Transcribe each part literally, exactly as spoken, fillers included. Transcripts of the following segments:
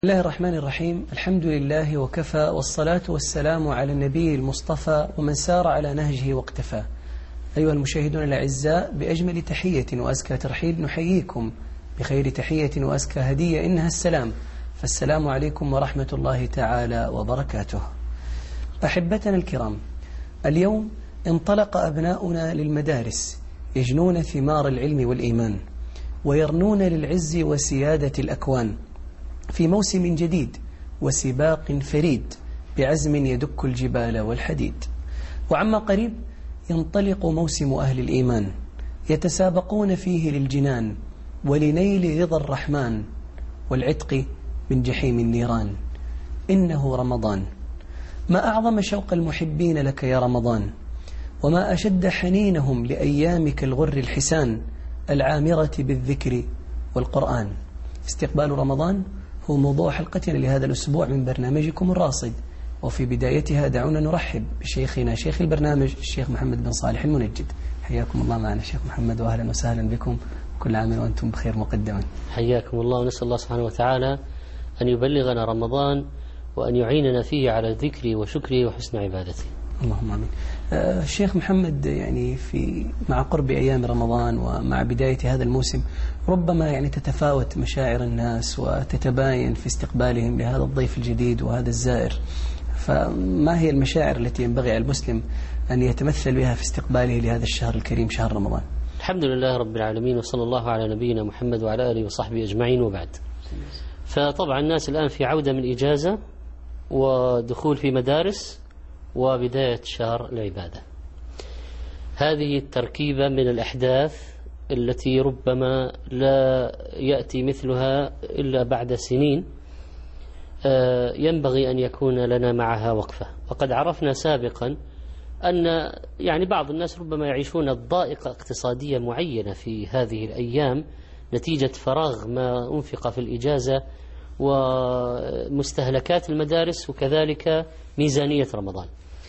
بسم الله الرحمن الرحيم. الحمد لله وكفى، والصلاة والسلام على النبي المصطفى ومن سار على نهجه واقتفى. أيها المشاهدون الأعزاء، بأجمل تحية وأزكى ترحيب نحييكم بخير تحية وأزكى هدية، إنها السلام، فالسلام عليكم ورحمة الله تعالى وبركاته. أحبتنا الكرام، اليوم انطلق أبناؤنا للمدارس يجنون ثمار العلم والإيمان، ويرنون للعز وسيادة الأكوان في موسم جديد وسباق فريد بعزم يدك الجبال والحديد. وعما قريب ينطلق موسم أهل الإيمان، يتسابقون فيه للجنان ولنيل رضا الرحمن والعتق من جحيم النيران. إنه رمضان، ما أعظم شوق المحبين لك يا رمضان، وما أشد حنينهم لأيامك الغر الحسان العامرة بالذكر والقرآن. استقبال رمضان هو موضوع حلقتنا لهذا الأسبوع من برنامجكم الراصد، وفي بدايتها دعونا نرحب بشيخنا شيخ البرنامج الشيخ محمد بن صالح المنجد. حياكم الله معنا شيخ محمد، وأهلا وسهلا بكم، كل عام وأنتم بخير مقدما. حياكم الله، ونسأل الله سبحانه وتعالى أن يبلغنا رمضان وأن يعيننا فيه على ذكره وشكره وحسن عبادته. اللهم آمين. آه شيخ محمد، يعني في مع قرب أيام رمضان ومع بداية هذا الموسم ربما يعني تتفاوت مشاعر الناس وتتباين في استقبالهم لهذا الضيف الجديد وهذا الزائر، فما هي المشاعر التي ينبغي على المسلم أن يتمثل بها في استقباله لهذا الشهر الكريم شهر رمضان؟ الحمد لله رب العالمين، وصلى الله على نبينا محمد وعلى آله وصحبه أجمعين، وبعد. فطبعا الناس الآن في عودة من إجازة ودخول في مدارس وبداية شهر العبادة. هذه التركيبة من الأحداث التي ربما لا يأتي مثلها إلا بعد سنين، ينبغي أن يكون لنا معها وقفة. وقد عرفنا سابقا أن يعني بعض الناس ربما يعيشون ضائقة اقتصادية معينة في هذه الأيام نتيجة فراغ ما أنفق في الإجازة ومستهلكات المدارس وكذلك ميزانية رمضان.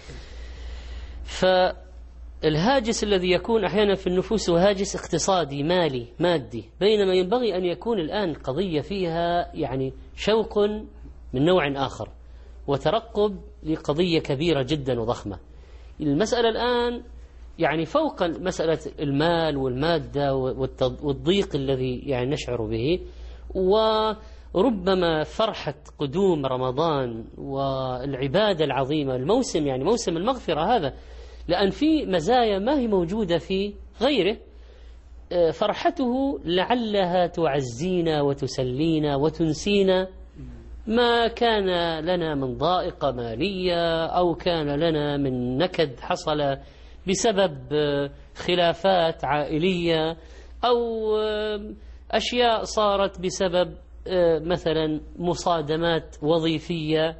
فالهاجس الذي يكون أحيانا في النفوس هو هاجس اقتصادي مالي مادي، بينما ينبغي أن يكون الآن قضية فيها يعني شوق من نوع آخر وترقب لقضية كبيرة جدا وضخمة. المسألة الآن يعني فوق مسألة المال والمادة والضيق الذي يعني نشعر به، وربما فرحة قدوم رمضان والعبادة العظيمة، الموسم يعني موسم المغفرة هذا، لأن في مزايا ما هي موجودة في غيره. فرحته لعلها تعزينا وتسلينا وتنسينا ما كان لنا من ضائقة مالية أو كان لنا من نكد حصل بسبب خلافات عائلية أو أشياء صارت بسبب مثلا مصادمات وظيفية.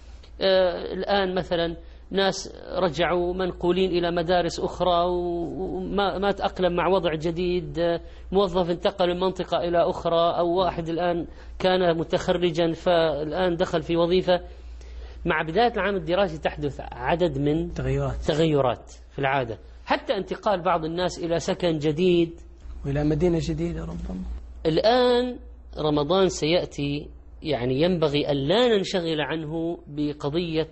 الآن مثلا ناس رجعوا منقولين إلى مدارس أخرى وما ما تأقلم مع وضع جديد، موظف انتقل من منطقة إلى أخرى، أو واحد الآن كان متخرجا فالآن دخل في وظيفة. مع بداية العام الدراسي تحدث عدد من تغيرات تغيرات في العادة، حتى انتقال بعض الناس إلى سكن جديد وإلى مدينة جديدة ربما. الآن رمضان سيأتي، يعني ينبغي أن لا ننشغل عنه بقضية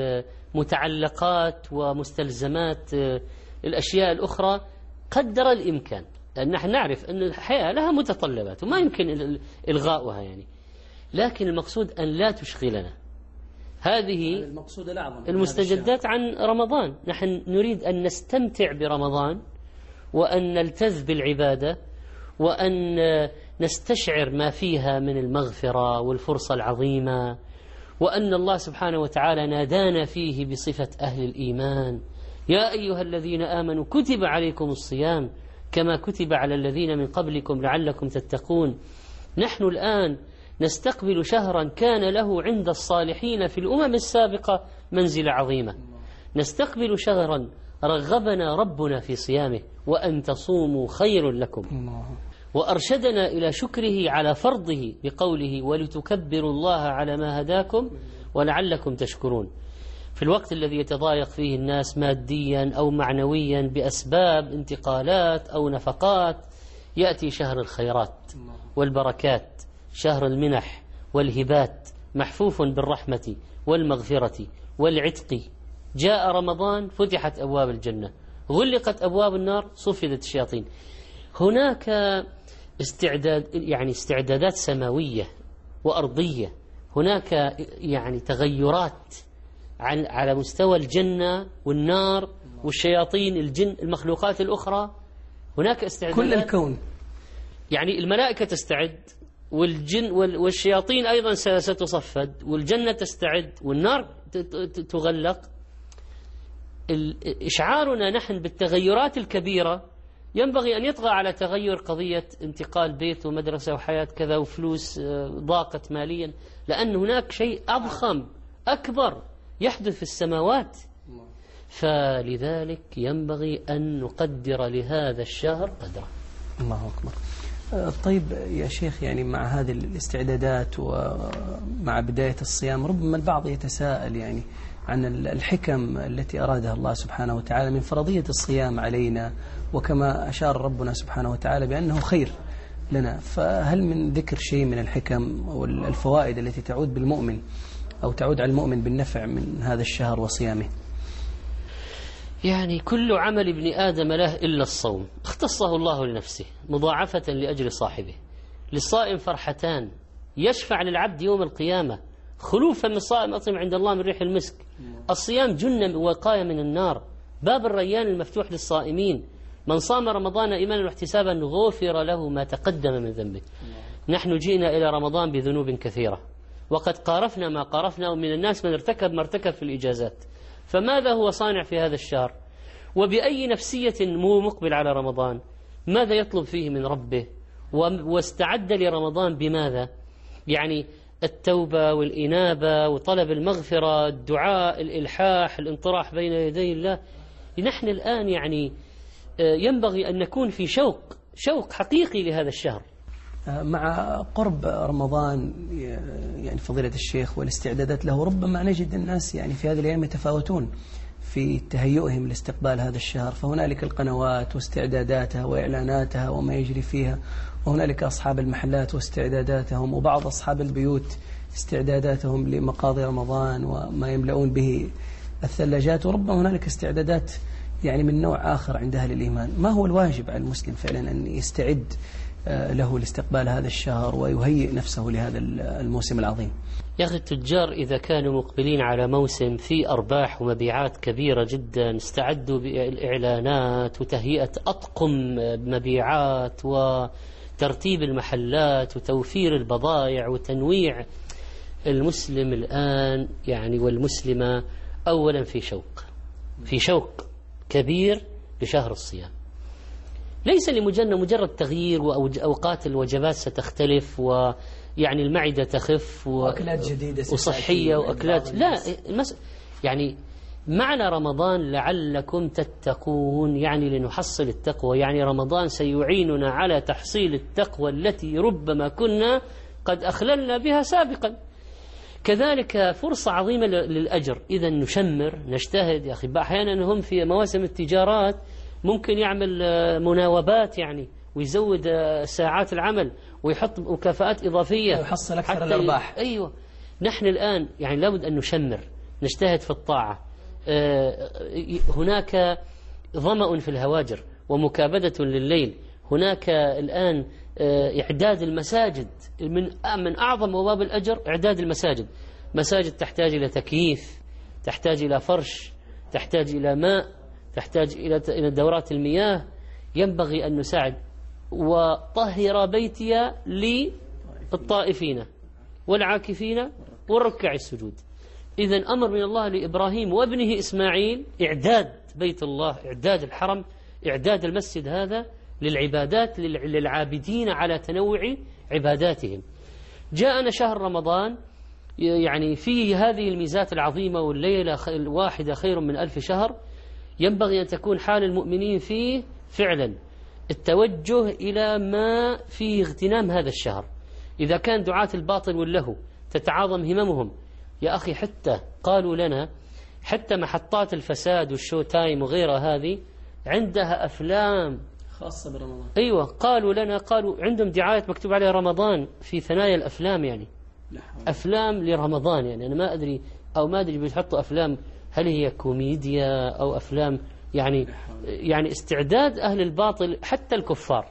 متعلقات ومستلزمات الأشياء الأخرى قدر الإمكان، لأن نحن نعرف أن الحياة لها متطلبات وما يمكن إلغاؤها يعني، لكن المقصود أن لا تشغلنا هذه المقصود الأعظم المستجدات عن رمضان. نحن نريد أن نستمتع برمضان وأن نلتذ بالعبادة وأن نستشعر ما فيها من المغفرة والفرصة العظيمة، وأن الله سبحانه وتعالى نادانا فيه بصفة أهل الإيمان: يا أيها الذين آمنوا كتب عليكم الصيام كما كتب على الذين من قبلكم لعلكم تتقون. نحن الآن نستقبل شهرا كان له عند الصالحين في الأمم السابقة منزلة عظيمة، نستقبل شهرا رغبنا ربنا في صيامه: وأن تصوموا خير لكم، وأرشدنا إلى شكره على فرضه بقوله: ولتكبروا الله على ما هداكم ولعلكم تشكرون. في الوقت الذي يتضايق فيه الناس ماديا أو معنويا بأسباب انتقالات أو نفقات، يأتي شهر الخيرات والبركات، شهر المنح والهبات محفوف بالرحمة والمغفرة والعتق. جاء رمضان فتحت أبواب الجنة، غلقت أبواب النار، صفدت الشياطين. هناك استعداد يعني استعدادات سماوية وأرضية، هناك يعني تغيرات على مستوى الجنة والنار والشياطين، الجن، المخلوقات الأخرى. هناك استعدادات كل الكون، يعني الملائكة تستعد، والجن والشياطين أيضا ستصفد، والجنة تستعد، والنار تغلق. إشعارنا نحن بالتغيرات الكبيرة ينبغي أن يطغى على تغير قضية انتقال بيت ومدرسة وحياة كذا وفلوس ضاقت ماليا، لأن هناك شيء أضخم أكبر يحدث في السماوات. فلذلك ينبغي أن نقدر لهذا الشهر قدره. الله أكبر. طيب يا شيخ، يعني مع هذه الاستعدادات ومع بداية الصيام ربما البعض يتساءل يعني عن الحكم التي أرادها الله سبحانه وتعالى من فرضية الصيام علينا، وكما أشار ربنا سبحانه وتعالى بأنه خير لنا، فهل من ذكر شيء من الحكم والفوائد التي تعود بالمؤمن أو تعود على المؤمن بالنفع من هذا الشهر وصيامه؟ يعني كل عمل ابن آدم له إلا الصوم، اختصه الله لنفسه مضاعفة لأجل صاحبه. للصائم فرحتان، يشفع للعبد يوم القيامة خلوفا من الصائم أطعم عند الله من ريح المسك. الصيام جنة وقاية من النار، باب الريان المفتوح للصائمين. من صام رمضان إيمانا واحتسابا غفر له ما تقدم من ذنبه. نحن جئنا إلى رمضان بذنوب كثيرة، وقد قارفنا ما قارفنا، ومن الناس من ارتكب ما ارتكب في الإجازات. فماذا هو صانع في هذا الشهر؟ وبأي نفسية مو مقبل على رمضان؟ ماذا يطلب فيه من ربه؟ واستعد لرمضان بماذا؟ يعني التوبة والإنابة وطلب المغفرة، الدعاء، الإلحاح، الانطراح بين يدي الله. نحن الآن يعني ينبغي أن نكون في شوق شوق حقيقي لهذا الشهر. مع قرب رمضان يعني فضيلة الشيخ والاستعدادات له، ربما نجد الناس يعني في هذه الأيام يتفاوتون في تهيئهم لاستقبال هذا الشهر، فهنالك القنوات واستعداداتها وإعلاناتها وما يجري فيها، وهنالك أصحاب المحلات واستعداداتهم، وبعض أصحاب البيوت استعداداتهم لمقاضي رمضان وما يملؤون به الثلاجات، وربما هنالك استعدادات يعني من نوع آخر عند أهل الإيمان. ما هو الواجب على المسلم فعلا أن يستعد له لاستقبال هذا الشهر ويهيئ نفسه لهذا الموسم العظيم؟ يا أخي التجار إذا كانوا مقبلين على موسم فيه أرباح ومبيعات كبيرة جدا، استعدوا بالإعلانات وتهيئة أطقم مبيعات وترتيب المحلات وتوفير البضائع وتنويع. المسلم الآن يعني والمسلمة أولا في شوق في شوق كبير لشهر الصيام، ليس لمجرد مجرد تغيير وأوقات الوجبات ستختلف ويعني المعدة تخف وأكلات جديدة وصحية وأكلات، لا المس... يعني معنى رمضان لعلكم تتقون، يعني لنحصل التقوى، يعني رمضان سيعيننا على تحصيل التقوى التي ربما كنا قد أخللنا بها سابقا. كذلك فرصة عظيمة للأجر، إذا نشمر نجتهد. يا أخي أحيانا هم في مواسم التجارات ممكن يعمل مناوبات يعني ويزود ساعات العمل ويحط مكافآت إضافية ويحصل أكثر الأرباح. أيوة، نحن الآن يعني لابد أن نشمر نجتهد في الطاعة. هناك ظمأ في الهواجر ومكابدة لليل. هناك الآن إعداد المساجد، من من أعظم أبواب الأجر إعداد المساجد. مساجد تحتاج إلى تكييف، تحتاج إلى فرش، تحتاج إلى ماء، تحتاج إلى إلى دورات المياه. ينبغي أن نساعد. وطهر بيتي للطائفين والعاكفين والركع السجود. إذن أمر من الله لإبراهيم وابنه إسماعيل إعداد بيت الله، إعداد الحرم، إعداد المسجد هذا للعبادات للعابدين على تنوع عباداتهم. جاءنا شهر رمضان يعني فيه هذه الميزات العظيمة، والليلة الواحدة خير من ألف شهر. ينبغي أن تكون حال المؤمنين فيه فعلا التوجه إلى ما فيه اغتنام هذا الشهر. إذا كان دعاة الباطل واللهو تتعاظم هممهم، يا أخي حتى قالوا لنا حتى محطات الفساد والشو تايم وغيرها هذه عندها أفلام خاصة برمضان. أيوة، قالوا لنا قالوا عندهم دعاية مكتوب عليها رمضان في ثنايا الأفلام، يعني أفلام لرمضان. يعني أنا ما أدري أو ما أدري بيحطوا أفلام هل هي كوميديا أو أفلام يعني يعني استعداد أهل الباطل حتى الكفار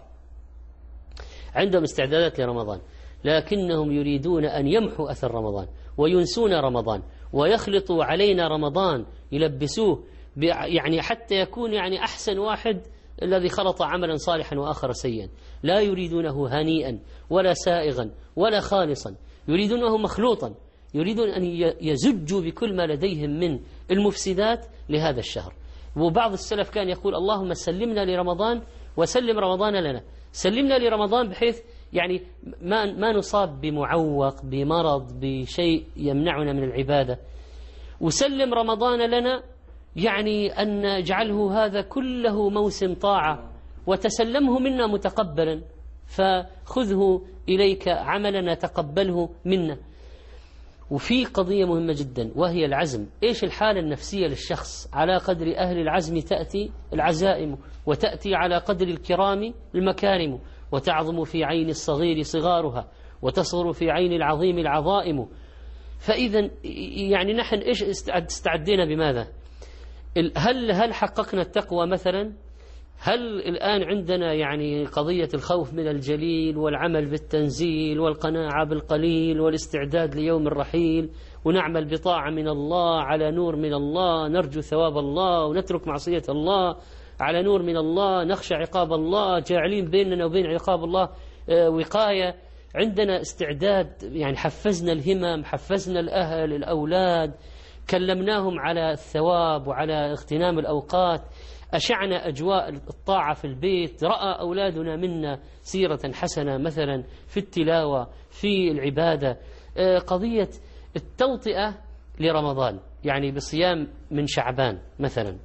عندهم استعدادات لرمضان، لكنهم يريدون أن يمحوا أثر رمضان وينسون رمضان ويخلطوا علينا رمضان يلبسوه يعني حتى يكون يعني أحسن واحد الذي خلط عملا صالحا وآخر سيئا. لا يريدونه هنيئا ولا سائغا ولا خالصا، يريدونه مخلوطا، يريدون أن يزجوا بكل ما لديهم من المفسدات لهذا الشهر. وبعض السلف كان يقول اللهم سلمنا لرمضان وسلم رمضان لنا، سلمنا لرمضان بحيث يعني ما ما نصاب بمعوق بمرض بشيء يمنعنا من العبادة، وسلم رمضان لنا يعني أن نجعله هذا كله موسم طاعة وتسلمه منا متقبلا، فخذه إليك عملنا تقبله منا. وفي قضية مهمة جدا وهي العزم. إيش الحالة النفسية للشخص؟ على قدر أهل العزم تأتي العزائم، وتأتي على قدر الكرام المكارم، وتعظم في عين الصغير صغارها، وتصغر في عين العظيم العظائم. فإذا يعني نحن إيش استعدينا بماذا؟ هل هل حققنا التقوى مثلا؟ هل الآن عندنا يعني قضية الخوف من الجليل والعمل بالتنزيل والقناعة بالقليل والاستعداد ليوم الرحيل، ونعمل بطاعة من الله على نور من الله، نرجو ثواب الله ونترك معصية الله على نور من الله، نخشى عقاب الله، جاعلين بيننا وبين عقاب الله وقاية. عندنا استعداد يعني حفزنا الهمم، حفزنا الأهل الأولاد، كلمناهم على الثواب وعلى اغتنام الأوقات، أشعنا أجواء الطاعة في البيت، رأى أولادنا منا سيرة حسنة مثلا في التلاوة في العبادة. قضية التوطئة لرمضان يعني بصيام من شعبان مثلا،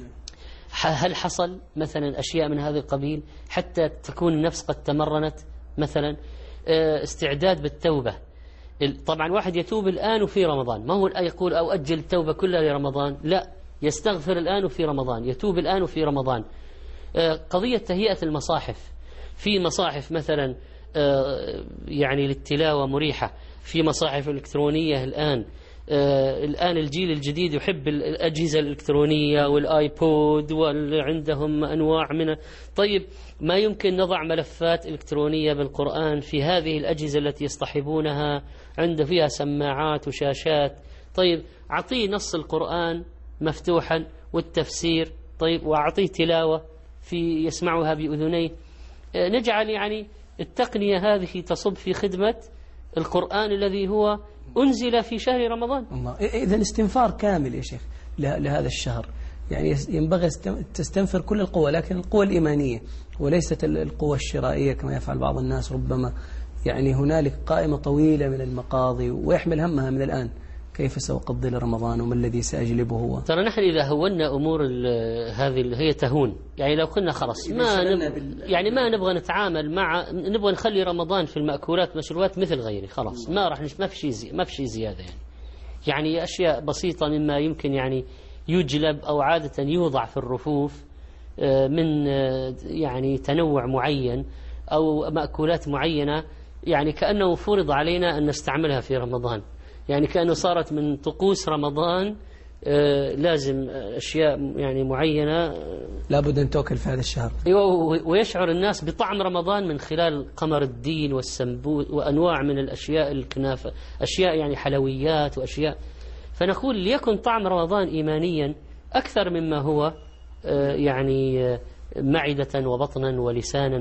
هل حصل مثلا أشياء من هذا القبيل حتى تكون النفس قد تمرنت مثلا؟ استعداد بالتوبة. طبعا واحد يتوب الآن وفي رمضان، ما هو يقول أو أجل التوبة كلها لرمضان، لا، يستغفر الآن وفي رمضان، يتوب الآن وفي رمضان. قضية تهيئة المصاحف، في مصاحف مثلا يعني للتلاوة مريحة، في مصاحف إلكترونية الآن. الآن الجيل الجديد يحب الأجهزة الإلكترونية والآيبود وعندهم أنواع من. طيب ما يمكن نضع ملفات إلكترونية بالقرآن في هذه الأجهزة التي يصطحبونها، عند فيها سماعات وشاشات. طيب أعطيه نص القرآن مفتوحا والتفسير، طيب وأعطيه تلاوة في يسمعها بأذنيه. نجعل يعني التقنية هذه تصب في خدمة القرآن الذي هو أنزل في شهر رمضان. الله، إذن استنفار كامل يا شيخ لهذا الشهر، يعني ينبغي تستنفر كل القوى، لكن القوى الإيمانية وليست القوى الشرائية كما يفعل بعض الناس. ربما يعني هنالك قائمة طويلة من المقاضي ويحمل همها من الآن، كيف سأقضي لرمضان وما الذي سأجلبه هو. ترى نحن إذا هونا أمور هذه هي تهون، يعني لو كنا خلاص ما نب... يعني ما نبغى نتعامل مع، نبغى نخلي رمضان في المأكولات مشروبات مثل غيره، خلاص ما راح نش... ما في شيء زي... ما في شيء زيادة يعني. يعني أشياء بسيطة مما يمكن يعني يجلب أو عادة يوضع في الرفوف من يعني تنوع معين أو مأكولات معينة، يعني كأنه فرض علينا أن نستعملها في رمضان، يعني كأنه صارت من طقوس رمضان. آه لازم أشياء يعني معينة لابد أن تأكل في هذا الشهر، ويشعر الناس بطعم رمضان من خلال قمر الدين والسنبوت وأنواع من الأشياء الكنافة، أشياء يعني حلويات وأشياء. فنقول ليكن طعم رمضان إيمانيا أكثر مما هو آه يعني آه معدة وبطنا ولسانا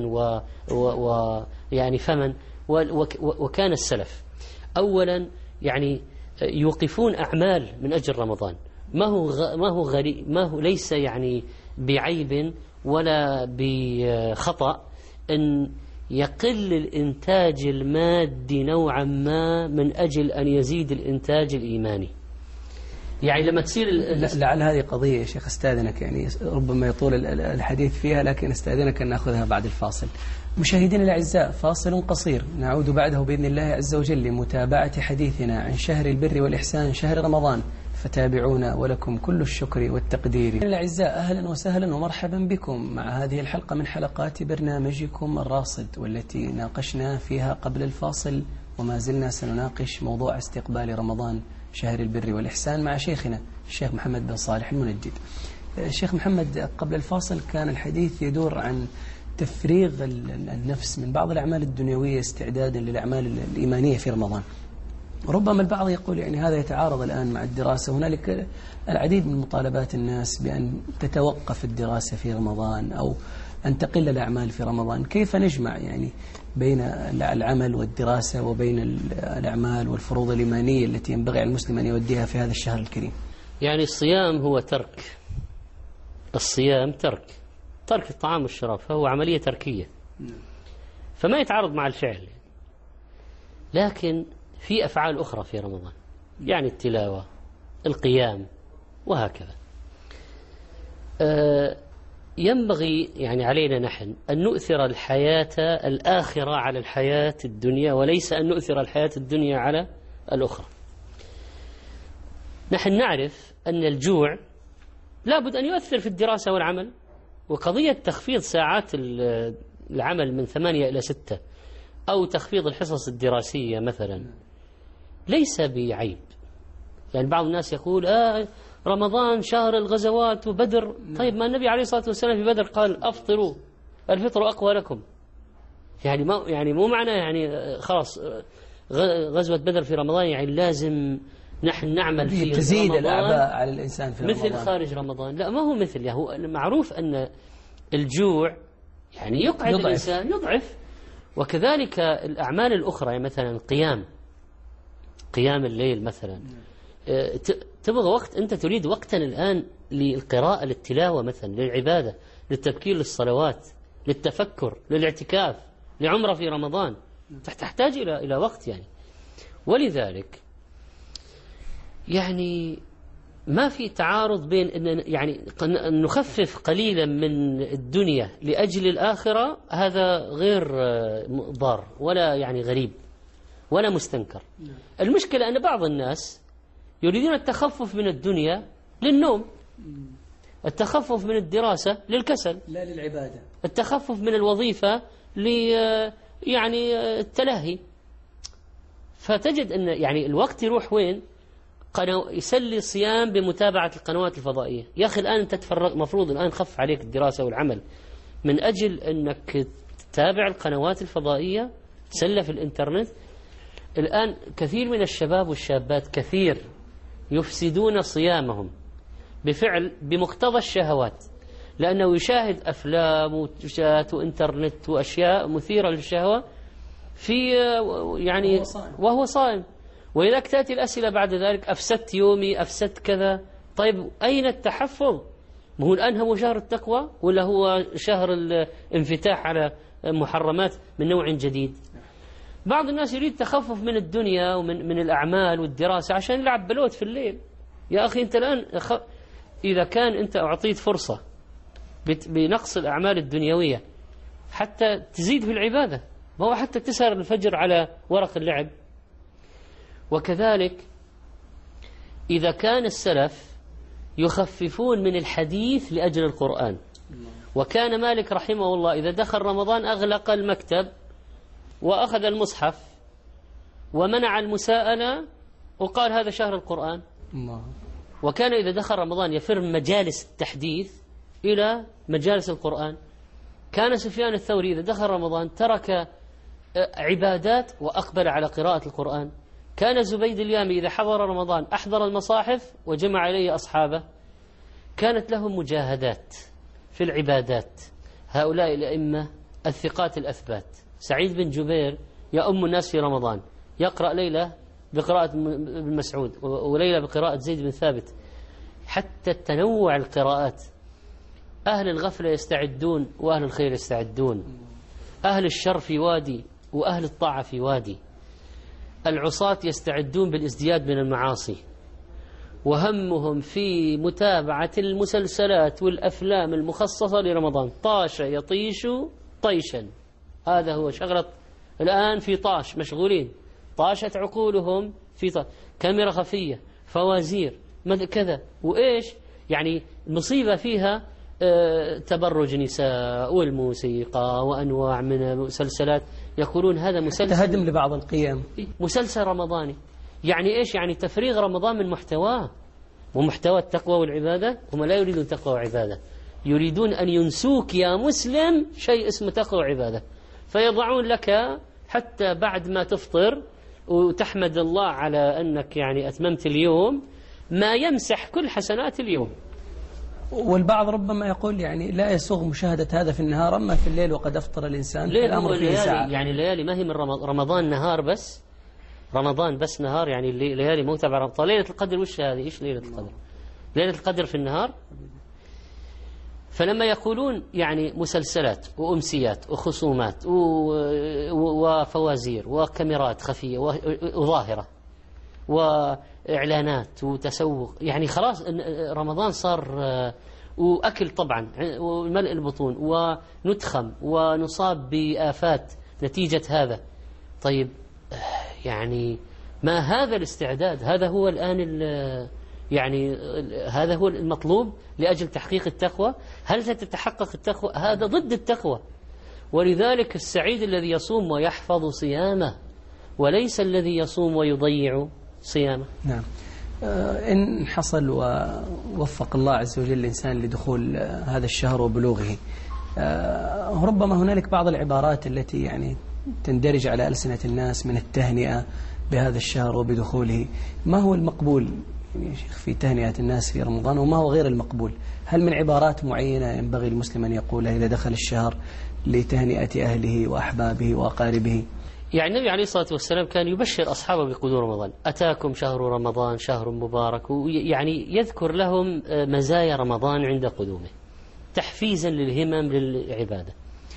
ويعني فما. وكان السلف أولا يعني يوقفون أعمال من أجل رمضان، ما هو ما هو غريب، ما هو ليس يعني بعيب ولا بخطأ أن يقل الإنتاج المادي نوعا ما من أجل أن يزيد الإنتاج الإيماني. يعني لما تصير لعل هذه قضية يا شيخ استاذنك، يعني ربما يطول الحديث فيها، لكن استاذنك أن نأخذها بعد الفاصل. مشاهدينا الأعزاء، فاصل قصير نعود بعده بإذن الله عز وجل لمتابعة حديثنا عن شهر البر والإحسان، شهر رمضان، فتابعونا ولكم كل الشكر والتقدير. الأعزاء، أهلا وسهلا ومرحبا بكم مع هذه الحلقة من حلقات برنامجكم الراصد، والتي ناقشنا فيها قبل الفاصل وما زلنا سنناقش موضوع استقبال رمضان شهر البر والإحسان مع شيخنا الشيخ محمد بن صالح المنجد. الشيخ محمد، قبل الفاصل كان الحديث يدور عن تفريغ النفس من بعض الأعمال الدنيوية استعدادا للأعمال الإيمانية في رمضان. ربما البعض يقول يعني هذا يتعارض الآن مع الدراسة. هنالك العديد من مطالبات الناس بأن تتوقف الدراسة في رمضان أو أن تقل الأعمال في رمضان. كيف نجمع يعني بين العمل والدراسة وبين الأعمال والفروض الإيمانية التي ينبغي على المسلم أن يوديها في هذا الشهر الكريم؟ يعني الصيام هو ترك، الصيام ترك ترك الطعام والشراب، فهو عملية تركية، فما يتعارض مع الفعل. لكن في أفعال أخرى في رمضان، يعني التلاوة، القيام، وهكذا. أه ينبغي يعني علينا نحن أن نؤثر الحياة الآخرة على الحياة الدنيا، وليس أن نؤثر الحياة الدنيا على الأخرى. نحن نعرف أن الجوع لابد أن يؤثر في الدراسة والعمل، وقضية تخفيض ساعات العمل من ثمانية إلى ستة أو تخفيض الحصص الدراسية مثلا ليس بعيب. يعني بعض الناس يقول آه رمضان شهر الغزوات وبدر. طيب ما النبي عليه الصلاة والسلام في بدر قال أفطروا الفطر أقوى لكم. يعني ما يعني مو معنى يعني خلاص غزوة بدر في رمضان يعني لازم نحن نعمل في تزيد الأعباء على الإنسان في مثل رمضان. خارج رمضان لا، ما هو مثل. يعني هو معروف أن الجوع يعني يقعد يضعف. الإنسان يضعف. وكذلك الأعمال الأخرى، يعني مثلا القيام، قيام الليل مثلا، تبغى وقت، أنت تريد وقتا الآن للقراءة، للتلاوة مثلا، للعبادة، للتبكير للصلوات، للتفكر، للاعتكاف، لعمرة في رمضان، تحتاج إلى إلى وقت يعني. ولذلك يعني ما في تعارض بين أن يعني نخفف قليلا من الدنيا لأجل الآخرة، هذا غير ضار ولا يعني غريب ولا مستنكر. المشكلة أن بعض الناس يريدون التخفف من الدنيا للنوم، التخفف من الدراسة للكسل، لا للعبادة، التخفف من الوظيفة ل يعني التلهي. فتجد أن يعني الوقت يروح وين؟ قنو... يسلي الصيام بمتابعة القنوات الفضائية. يا أخي الآن أنت تتفرغ، مفروض الآن خف عليك الدراسة والعمل من أجل أنك تتابع القنوات الفضائية، تسلى في الإنترنت. الآن كثير من الشباب والشابات كثير يفسدون صيامهم بفعل بمقتضى الشهوات، لأنه يشاهد أفلام وشات وإنترنت وأشياء مثيرة للشهوة في يعني وهو صائم, وهو صائم. وإذا تأتي الأسئلة بعد ذلك أفسدت يومي، أفسدت كذا. طيب أين التحفظ؟ ما هو الآن هو شهر التقوى ولا هو شهر الانفتاح على محرمات من نوع جديد؟ بعض الناس يريد تخفف من الدنيا ومن من الأعمال والدراسة عشان يلعب بلوت في الليل. يا أخي أنت الآن إذا كان أنت أعطيت فرصة بنقص الأعمال الدنيوية حتى تزيد في العبادة، ما هو حتى تسهر الفجر على ورق اللعب. وكذلك إذا كان السلف يخففون من الحديث لأجل القرآن، وكان مالك رحمه الله إذا دخل رمضان أغلق المكتب وأخذ المصحف ومنع المساءلة وقال هذا شهر القرآن. وكان إذا دخل رمضان يفر من مجالس التحديث إلى مجالس القرآن. كان سفيان الثوري إذا دخل رمضان ترك عبادات وأقبل على قراءة القرآن. كان زبيد اليامي إذا حضر رمضان أحضر المصاحف وجمع إليه أصحابه. كانت لهم مجاهدات في العبادات. هؤلاء الأئمة الثقات الأثبات. سعيد بن جبير يؤم الناس في رمضان، يقرأ ليلة بقراءة ابن مسعود وليلة بقراءة زيد بن ثابت، حتى تنوع القراءات. أهل الغفلة يستعدون وأهل الخير يستعدون، أهل الشر في وادي وأهل الطاعة في وادي. العصاة يستعدون بالازدياد من المعاصي، وهمهم في متابعة المسلسلات والأفلام المخصصة لرمضان. طاش يطيش طيشا، هذا هو شغلة الآن. في طاش مشغولين، طاشت عقولهم في طاش. كاميرا خفية، فوازير، كذا وإيش يعني مصيبة فيها. اه تبرج نساء والموسيقى وأنواع من المسلسلات يقولون هذا مسلسل تهدم لبعض القيم، مسلسل رمضاني. يعني إيش؟ يعني تفريغ رمضان من محتواه ومحتوى التقوى والعبادة. هم لا يريدون تقوى وعبادة، يريدون أن ينسوك يا مسلم شيء اسمه تقوى وعبادة، فيضعون لك حتى بعد ما تفطر وتحمد الله على أنك يعني أتممت اليوم ما يمسح كل حسنات اليوم. والبعض ربما يقول يعني لا يسوغ مشاهدة هذا في النهار، أما في الليل وقد أفطر الإنسان الأمر فيه ساعة. يعني الليالي ما هي من رمضان نهار بس، رمضان بس نهار، يعني الليالي مو تبع رمضان. ليلة القدر وش هذه؟ إيش ليلة القدر؟ ليلة القدر في النهار. فلما يقولون يعني مسلسلات وأمسيات وخصومات وفوازير وكاميرات خفية وظاهرة وإعلانات وتسوق، يعني خلاص رمضان صار وأكل طبعا وملء البطون ونتخم ونصاب بآفات نتيجة هذا. طيب يعني ما هذا الاستعداد؟ هذا هو الآن يعني هذا هو المطلوب لأجل تحقيق التقوى؟ هل ستتحقق التقوى؟ هذا ضد التقوى. ولذلك السعيد الذي يصوم ويحفظ صيامه، وليس الذي يصوم ويضيع صيامه. نعم. إن حصل ووفق الله عز وجل الإنسان لدخول هذا الشهر وبلوغه، ربما هنالك بعض العبارات التي يعني تندرج على ألسنة الناس من التهنئة بهذا الشهر وبدخوله. ما هو المقبول يا شيخ في تهنئة الناس في رمضان، وما هو غير المقبول؟ هل من عبارات معينة ينبغي المسلم أن يقولها إذا دخل الشهر لتهنئة أهله وأحبابه وأقاربه؟ يعني النبي عليه الصلاة والسلام كان يبشر أصحابه بقدوم رمضان، أتاكم شهر رمضان شهر مبارك، ويعني يذكر لهم مزايا رمضان عند قدومه تحفيزا للهمم للعبادة.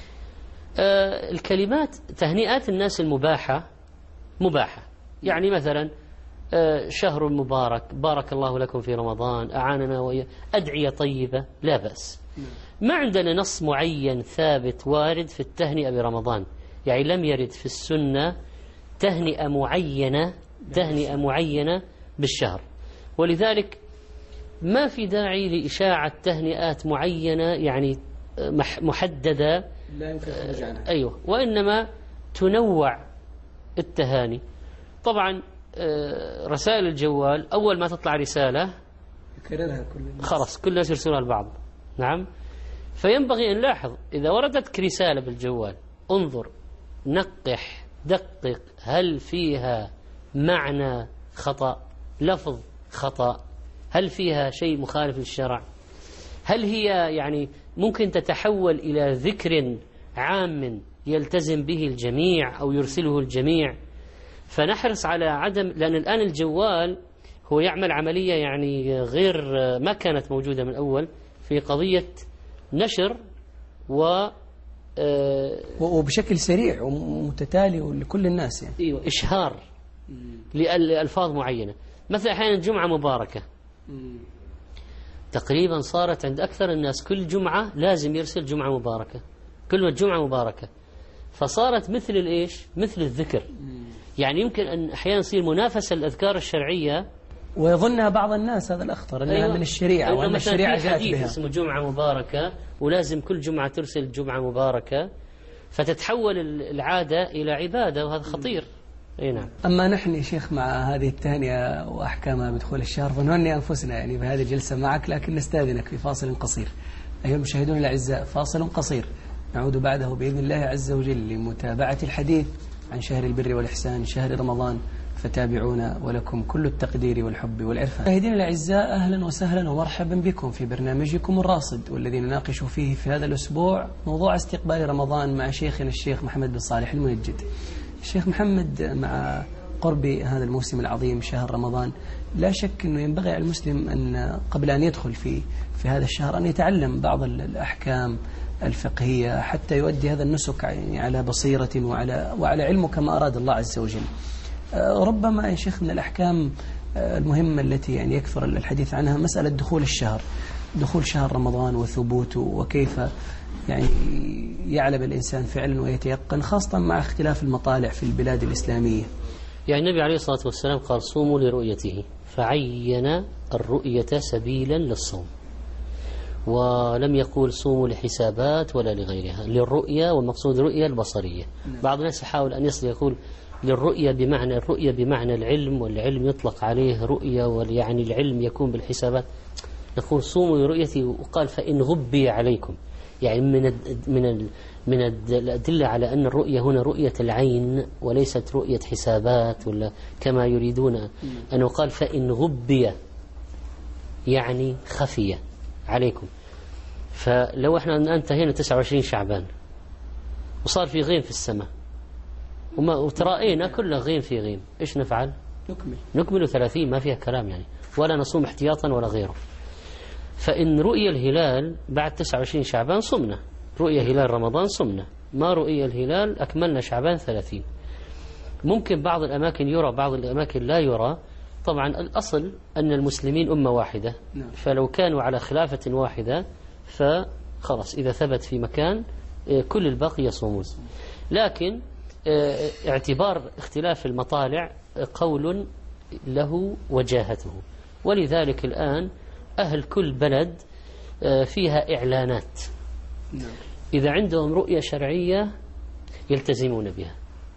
الكلمات تهنئات الناس المباحة مباحة، يعني مثلا شهر مبارك، بارك الله لكم في رمضان، أعاننا وإياه، أدعية طيبة، لا بأس. ما عندنا نص معين ثابت وارد في التهنئة برمضان، يعني لم يرد في السنة تهنئة معينة تهنئة معينة بالشهر، ولذلك ما في داعي لإشاعة تهنئات معينة يعني محددة لا يمكن خروج عنها. أيوة، وإنما تنوع التهاني. طبعا رسائل الجوال أول ما تطلع رسالة يكررها كل الناس، خلاص كل الناس يرسلونها لبعض. نعم. فينبغي أن نلاحظ إذا وردتك رسالة بالجوال انظر، نقح، دقق، هل فيها معنى خطأ، لفظ خطأ، هل فيها شيء مخالف للشرع، هل هي يعني ممكن تتحول إلى ذكر عام يلتزم به الجميع أو يرسله الجميع. فنحرص على عدم، لأن الآن الجوال هو يعمل عملية يعني غير ما كانت موجودة من أول في قضية نشر و وبشكل سريع ومتتالي ولكل الناس يعني. أيوة، إشهار لألفاظ معينة. مثلا أحيانا جمعة مباركة تقريبا صارت عند أكثر الناس كل جمعة لازم يرسل جمعة مباركة، كلمة جمعة مباركة، فصارت مثل الإيش؟ مثل الذكر. يعني يمكن أن أحيانا يصير منافسة الأذكار الشرعية ويظنها بعض الناس هذا الأخطر أنها أيوة. من الشريعة أيوة، وأن الشريعة جاءت بها. اسمه جمعة مباركة ولازم كل جمعة ترسل جمعة مباركة، فتتحول العادة إلى عبادة، وهذا خطير. أي نعم. أما نحن يا شيخ مع هذه التهنئة وأحكامها بدخول الشهر فنهنئ أنفسنا يعني بهذه الجلسة معك، لكن نستأذنك في فاصل قصير. أيها المشاهدون الأعزاء، فاصل قصير نعود بعده بإذن الله عز وجل لمتابعة الحديث عن شهر البر والإحسان، شهر رمضان، فتابعونا ولكم كل التقدير والحب والعرفان. مشاهدينا الأعزاء، أهلا وسهلا ومرحبا بكم في برنامجكم الراصد، والذي نناقش فيه في هذا الأسبوع موضوع استقبال رمضان مع شيخنا الشيخ محمد بن صالح المنجد. الشيخ محمد، مع قرب هذا الموسم العظيم شهر رمضان، لا شك أنه ينبغي على المسلم أن قبل أن يدخل في في هذا الشهر أن يتعلم بعض الأحكام الفقهية حتى يؤدي هذا النسك يعني على بصيرة وعلى وعلى علمه كما أراد الله عز وجل. ربما يا شيخ من الأحكام المهمة التي يعني يكثر الحديث عنها مسألة دخول الشهر، دخول شهر رمضان وثبوته، وكيف يعني يعلم الإنسان فعلا ويتيقن، خاصة مع اختلاف المطالع في البلاد الإسلامية. يعني النبي عليه الصلاة والسلام قال صوموا لرؤيته، فعين الرؤية سبيلا للصوم. ولم يقول صوموا لحسابات ولا لغيرها، للرؤية، والمقصود الرؤية البصرية. بعض الناس يحاول أن يصل يقول للرؤية بمعنى الرؤية بمعنى العلم، والعلم يطلق عليه رؤية، ويعني العلم يكون بالحسابات. نقول صوموا لرؤيتي، وقال فإن غبي عليكم، يعني من ال من ال من الأدلة على أن الرؤية هنا رؤية العين وليست رؤية حسابات ولا كما يريدون. أنه قال فإن غبي يعني خفية عليكم. فلو احنا انتهينا تسعة وعشرين شعبان وصار في غيم في السماء وما وترائينا كله غيم في غيم، ايش نفعل؟ نكمل نكمل ثلاثين، ما فيها كلام يعني، ولا نصوم احتياطا ولا غيره. فإن رؤي الهلال بعد تسعة وعشرين شعبان صمنا، رؤية هلال رمضان صمنا، ما رؤية الهلال أكملنا شعبان ثلاثين. ممكن بعض الأماكن يرى، بعض الأماكن لا يرى. طبعا الأصل أن المسلمين أمة واحدة، فلو كانوا على خلافة واحدة فخلاص إذا ثبت في مكان كل الباقي يصومون. لكن اعتبار اختلاف المطالع قول له وجاهته، ولذلك الآن أهل كل بلد فيها إعلانات، إذا عندهم رؤية شرعية يلتزمون بها،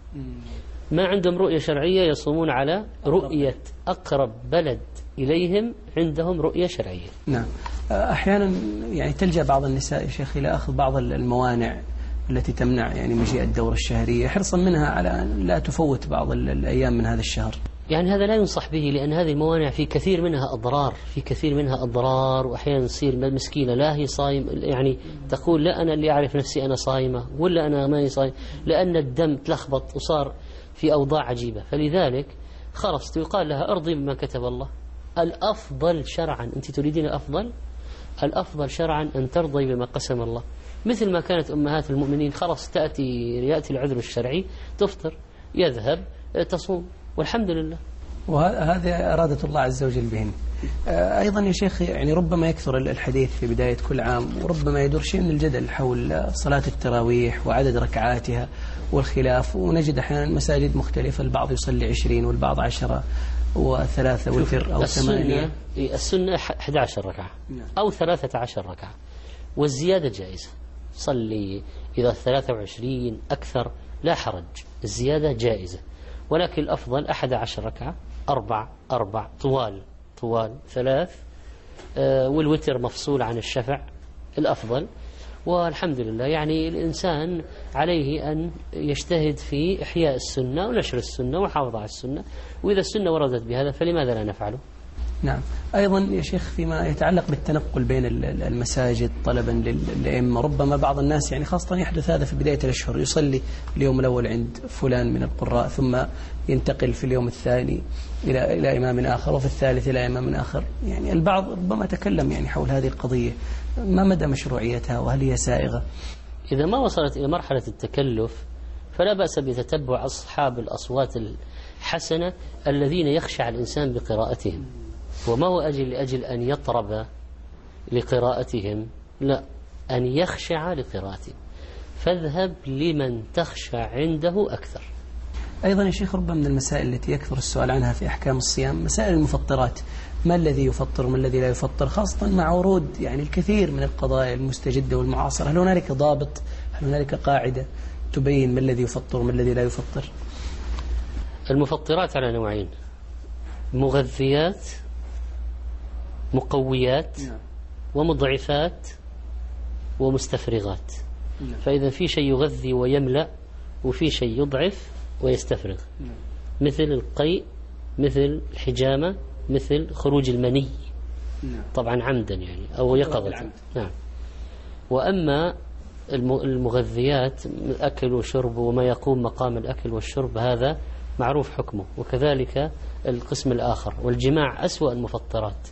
ما عندهم رؤية شرعية يصومون على رؤية أقرب بلد إليهم عندهم رؤية شرعية. نعم. أحيانا يعني تلجأ بعض النساء يا شيخ إلى أخذ بعض الموانع التي تمنع يعني مجيء الدورة الشهرية، حرصا منها على أن لا تفوت بعض الأيام من هذا الشهر. يعني هذا لا ينصح به، لأن هذه الموانع في كثير منها أضرار، في كثير منها أضرار، وأحيانا تصير مسكينة لا هي صايم، يعني تقول لا أنا اللي أعرف نفسي أنا صايمة ولا أنا ما هي صايم، لأن الدم تلخبط وصار في أوضاع عجيبة. فلذلك خلص يقال لها أرضي بما كتب الله. الأفضل شرعا، أنت تريدين الأفضل، الأفضل شرعا أن ترضي بما قسم الله، مثل ما كانت أمهات المؤمنين خلص تأتي يأتي العذر الشرعي تفطر يذهب تصوم والحمد لله. وهذا إرادة الله عز وجل بهن. أيضا يا شيخ يعني ربما يكثر الحديث في بداية كل عام، وربما يدور شيء من الجدل حول صلاة التراويح وعدد ركعاتها والخلاف، ونجد أحيانا مساجد مختلفة، البعض يصلي عشرين والبعض عشرة وثلاثة وتر أو ثمانية. السنة أحد عشر ركعة أو ثلاثة عشر ركعة، والزيادة جائزة. صلي إذا ثلاثة وعشرين أكثر لا حرج، الزيادة جائزة، ولكن الأفضل أحد عشر ركعة، أربع أربع طوال طوال ثلاث، آه والوتر مفصول عن الشفع الأفضل. والحمد لله يعني الإنسان عليه أن يجتهد في إحياء السنة ونشر السنة وحافظ على السنة، وإذا السنة وردت بهذا فلماذا لا نفعله؟ نعم. أيضا يا شيخ فيما يتعلق بالتنقل بين المساجد طلبا للأئمة، ربما بعض الناس يعني خاصة يحدث هذا في بداية الأشهر، يصلي اليوم الأول عند فلان من القراء، ثم ينتقل في اليوم الثاني إلى إلى إمام آخر، وفي الثالث إلى إمام آخر. يعني البعض ربما تكلم يعني حول هذه القضية، ما مدى مشروعيتها وهل هي سائغة؟ إذا ما وصلت إلى مرحلة التكلف فلا بأس بتتبع أصحاب الأصوات الحسنة الذين يخشع الإنسان بقراءتهم، وما هو أجل لأجل أن يطرب لقراءتهم، لا، أن يخشع لقراءتهم، فاذهب لمن تخشع عنده أكثر. أيضا يا شيخ ربما من المسائل التي يكثر السؤال عنها في أحكام الصيام مسائل المفطرات، ما الذي يفطر وما الذي لا يفطر، خاصة مع ورود يعني الكثير من القضايا المستجدة والمعاصرة. هل هنالك ضابط، هل هنالك قاعدة تبين ما الذي يفطر وما الذي لا يفطر؟ المفطرات على نوعين: مغذيات، مقويات، ومضعفات، ومستفرغات. فإذا في شيء يغذي ويملأ وفي شيء يضعف ويستفرغ، مثل القيء، مثل الحجامة، مثل خروج المني طبعا عمدا يعني أو يقظة. نعم. وأما المغذيات أكل وشرب وما يقوم مقام الأكل والشرب هذا معروف حكمه، وكذلك القسم الآخر، والجماع أسوأ المفطرات.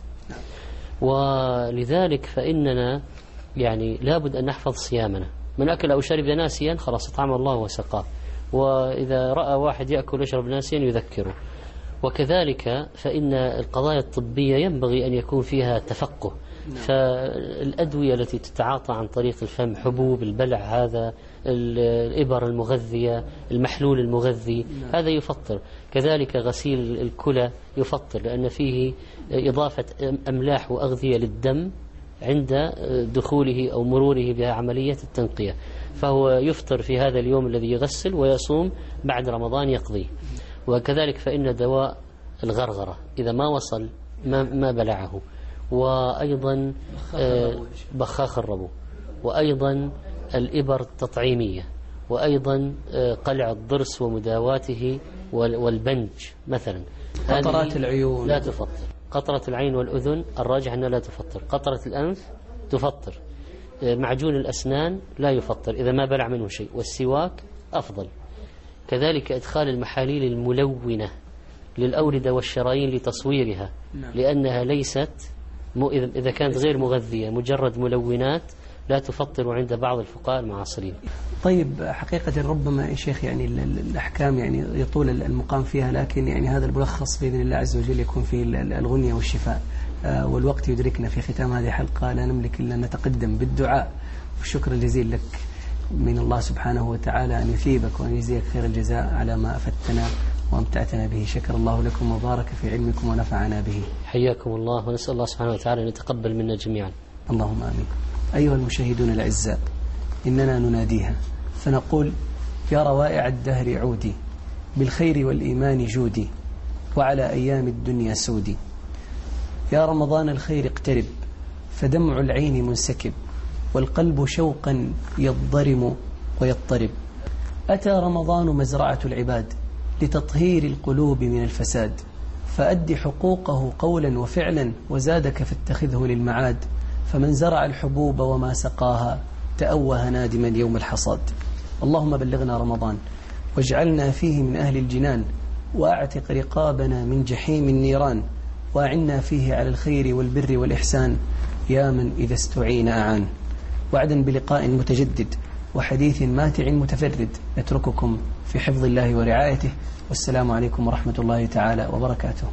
ولذلك فإننا يعني لابد أن نحفظ صيامنا. من أكل أو شرب ناسيا خلاص أطعم الله وسقاه، وإذا رأى واحد يأكل ويشرب ناسيا يذكره. وكذلك فإن القضايا الطبية ينبغي أن يكون فيها تفقه، فالأدوية التي تتعاطى عن طريق الفم، حبوب البلع هذا، الإبر المغذية، المحلول المغذي، هذا يفطر. كذلك غسيل الكلى يفطر، لأن فيه إضافة أملاح وأغذية للدم عند دخوله أو مروره بعملية التنقية، فهو يفطر في هذا اليوم الذي يغسل ويصوم بعد رمضان يقضيه. وكذلك فإن دواء الغرغرة إذا ما وصل ما, ما بلعه، وأيضا بخاخ الربو، وأيضا الإبر التطعيمية، وأيضا قلع الضرس ومداواته والبنج مثلا. قطرات العيون لا تفطر. قطرة العين والأذن الراجح أنها لا تفطر. قطرة الأنف تفطر. معجون الأسنان لا يفطر إذا ما بلع منه شيء، والسواك أفضل. كذلك إدخال المحاليل الملونة للأوردة والشرايين لتصويرها، لأنها ليست إذا كانت غير مغذية مجرد ملونات لا تفطر عند بعض الفقهاء المعاصرين. طيب حقيقة ربما يا شيخ يعني الأحكام يعني يطول المقام فيها، لكن يعني هذا الملخص بإذن الله عز وجل يكون فيه الغنية والشفاء. والوقت يدركنا في ختام هذه الحلقة، لا نملك إلا أن نتقدم بالدعاء والشكر الجزيل لك من الله سبحانه وتعالى أن يثيبك وأن يجزيك خير الجزاء على ما أفدتنا وأمتعتنا به. شكر الله لكم وبارك في علمكم ونفعنا به. حياكم الله، ونسأل الله سبحانه وتعالى أن يتقبل منا جميعا. اللهم آمين. أيها المشاهدون الأعزاء، إننا نناديها فنقول: يا روائع الدهر عودي، بالخير والإيمان جودي، وعلى أيام الدنيا سودي. يا رمضان الخير اقترب، فدمع العين منسكب، والقلب شوقا يضرم ويضطرب. أتى رمضان مزرعة العباد لتطهير القلوب من الفساد، فأد حقوقه قولا وفعلا، وزادك فاتخذه للمعاد. فمن زرع الحبوب وما سقاها تأوه نادما يوم الحصاد. اللهم بلغنا رمضان واجعلنا فيه من أهل الجنان، وأعتق رقابنا من جحيم النيران، وأعنا فيه على الخير والبر والإحسان، يا من إذا استعين أعان. وعدا بلقاء متجدد وحديث ماتع متفرد، نترككم في حفظ الله ورعايته، والسلام عليكم ورحمة الله تعالى وبركاته.